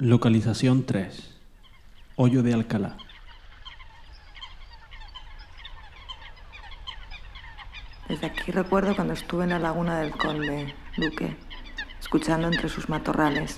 Localización 3. Hoyo de Alcalá. Desde aquí recuerdo cuando estuve en la laguna del Conde, Luque, escuchando entre sus matorrales.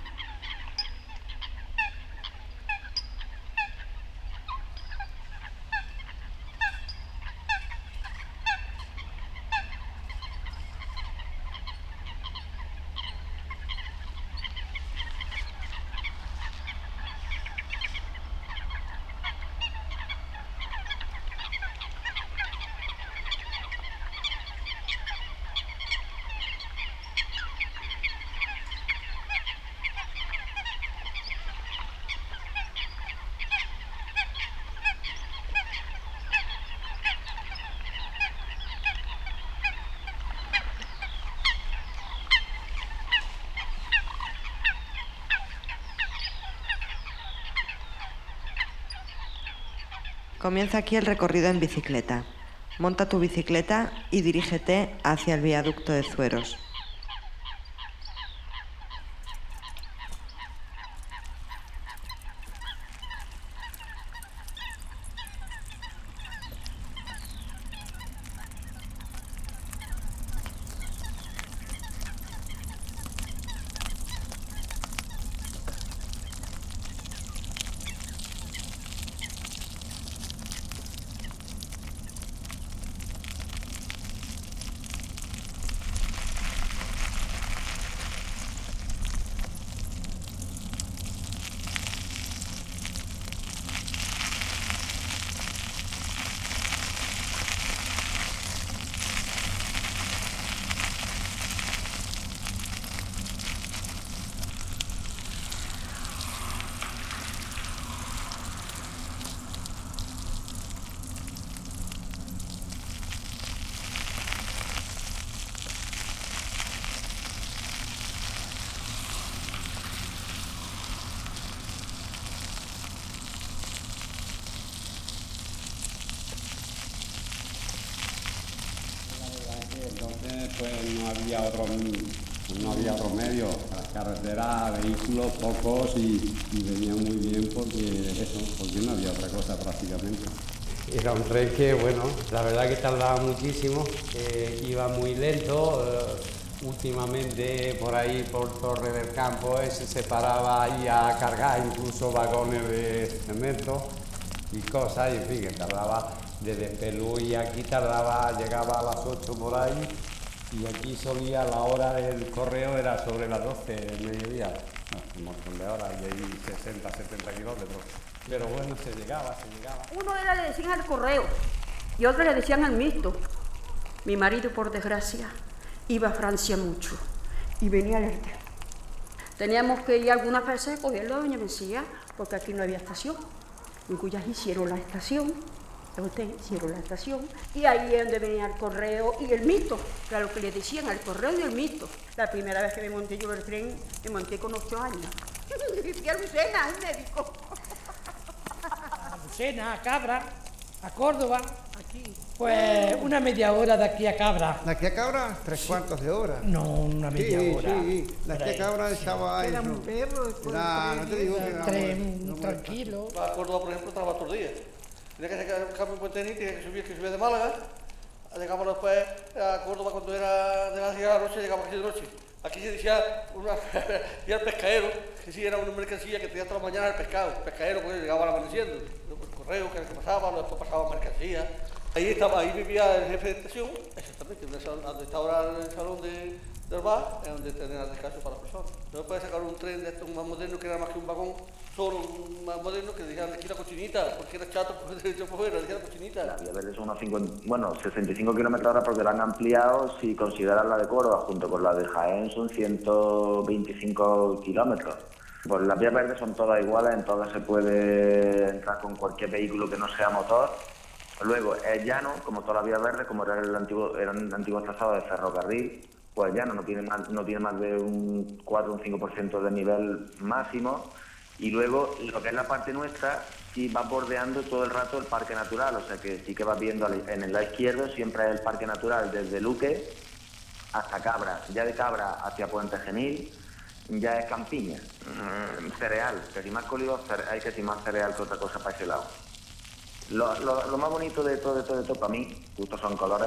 Comienza aquí el recorrido en bicicleta. Monta tu bicicleta y dirígete hacia el viaducto de Zueros. Entonces pues no había otro medio, las carreteras, vehículos pocos y venían muy bien porque no había otra cosa prácticamente. Era un tren que, bueno, la verdad que tardaba muchísimo, iba muy lento, últimamente por ahí por Torre del Campo se paraba ahí a cargar incluso vagones de cemento y cosas, y en fin, que tardaba desde Pelú y aquí llegaba a las 8 por ahí, y aquí solía la hora del correo era sobre las 12 del mediodía, un montón de horas, y ahí 60, 70 kilómetros. Pero bueno, se llegaba. Uno le decían al correo y otro le decían al mixto. Mi marido, por desgracia, iba a Francia mucho y venía alerta. Teníamos que ir algunas veces a cogerlo a Doña Mesía, porque aquí no había estación. En Cuyas hicieron la estación, y ahí es donde venía el correo y el mixto, que era lo que le decían, al correo y el mixto. La primera vez que me monté yo en el tren, me monté con 8 años. Fui a Lucena, al médico. A Lucena, a Cabra, a Córdoba, aquí. Pues una media hora de aquí a Cabra. ¿De aquí a Cabra? ¿Tres cuartos de hora? No, una media hora. Sí. De aquí a Cabra estaba ahí. Era un perro. No te digo que era tren tranquilo. A Córdoba, por ejemplo, estaba todos los días. Tenía que hacer un cambio en Puente Genil, tenía que subir de Málaga. Llegamos después a Córdoba cuando era de la noche, llegamos aquí de noche. Aquí se decía y el pescadero, que sí era una mercancía que tenía toda la mañana el pescadero, porque llegaba amaneciendo. El correo que pasaba, después pasaba mercancía. Ahí vivía el jefe de estación, exactamente, donde está ahora el salón del bar, es donde tenía descanso para las personas. No puede sacar un tren de estos más moderno que era más que un vagón, solo un más moderno que dijeran aquí la cochinita, porque era chato, porque de fuera, decía la cochinita. La vía verde son unos 65 kilómetros hora porque la han ampliado. Si consideras la de Córdoba junto con la de Jaén son 125 kilómetros. Pues las vías verdes son todas iguales, en todas se puede entrar con cualquier vehículo que no sea motor. Luego es llano, como todas las vías verdes, como eran el antiguo trazado de ferrocarril, pues llano, no tiene más de un 4 o un 5% de nivel máximo. Y luego lo que es la parte nuestra sí va bordeando todo el rato el parque natural, o sea que sí que vas viendo en el lado izquierdo siempre es el parque natural desde Luque hasta Cabra, ya de Cabra hacia Puente Genil, ya es campiña, cereal, que si más colido hay que si más cereal que otra cosa para ese lado. Lo más bonito de todo para mí, justo son colores,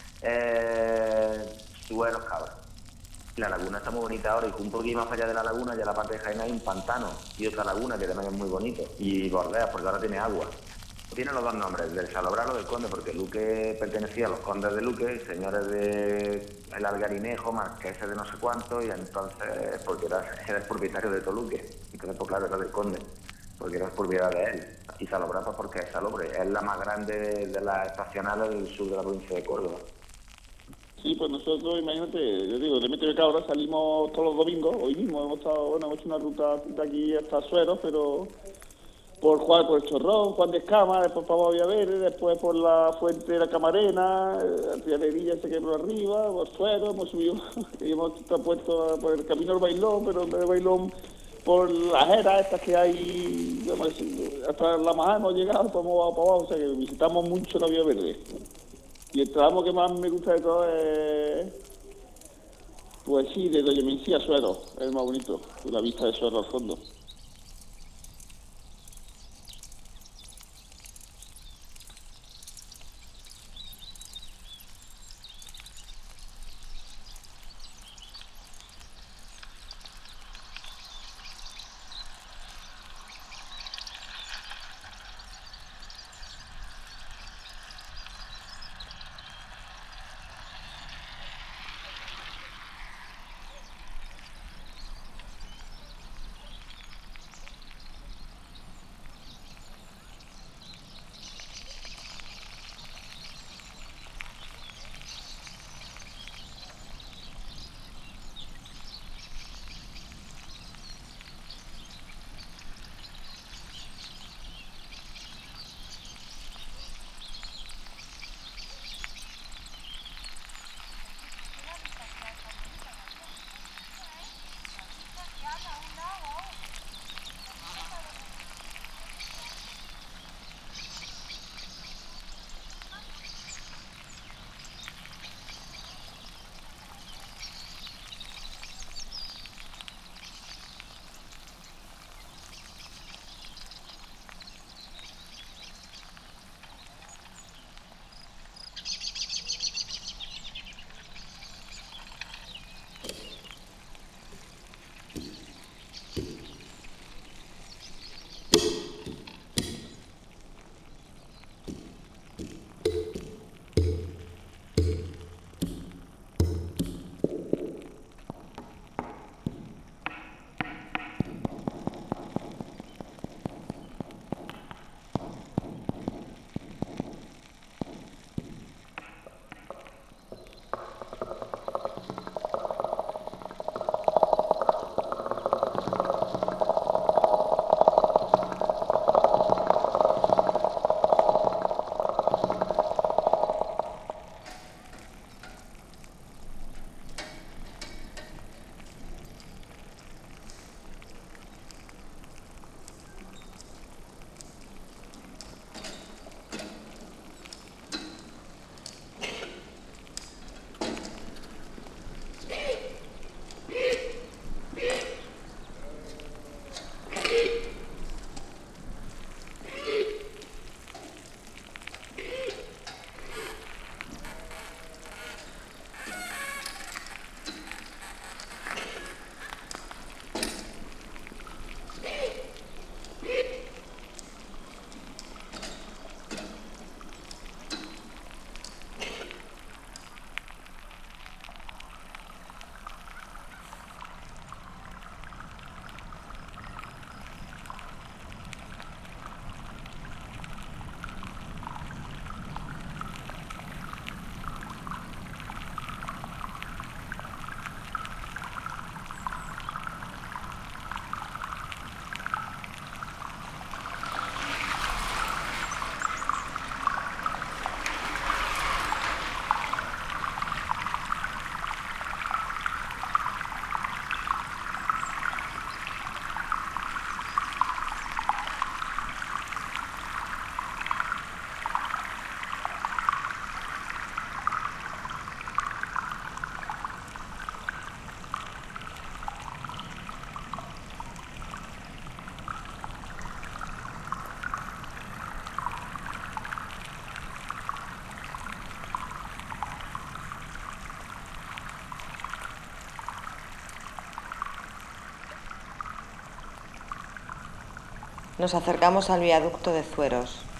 Sueros, Cabra. La laguna está muy bonita ahora y un poquito más allá de la laguna, ya la parte de Jaén hay un pantano y otra laguna que también es muy bonito. Y Bordeas, porque ahora tiene agua. Tiene los dos nombres, del Salobrar o del Conde, porque Luque pertenecía a los condes de Luque, señores de el Algarinejo, marqueses de no sé cuánto, y entonces, porque era el propietario de Toluque, entonces pues claro, era del Conde, porque era propiedad de él. Y Salobrar pues porque es salobre, es la más grande de las estacionales del sur de la provincia de Córdoba. Sí, pues nosotros, imagínate, yo digo, de Metro de Cabra salimos todos los domingos, hoy mismo hemos hecho una ruta de aquí hasta Sueros, pero por el Chorrón, Juan de Escama, después para Villaverde, después por la Fuente de la Camarena, Artillería se quedó por arriba, por Sueros, hemos subido, y hemos puesto por el camino del Bailón, pero en vez de Bailón por las eras estas que hay, hasta La Majada hemos llegado, pues hemos bajado para abajo, o sea que visitamos mucho la Villaverde. Y el tramo que más me gusta de todo es, pues sí, de Doña Mencía a Sueros, es el más bonito, la vista de Sueros al fondo. Nos acercamos al viaducto de Zueros.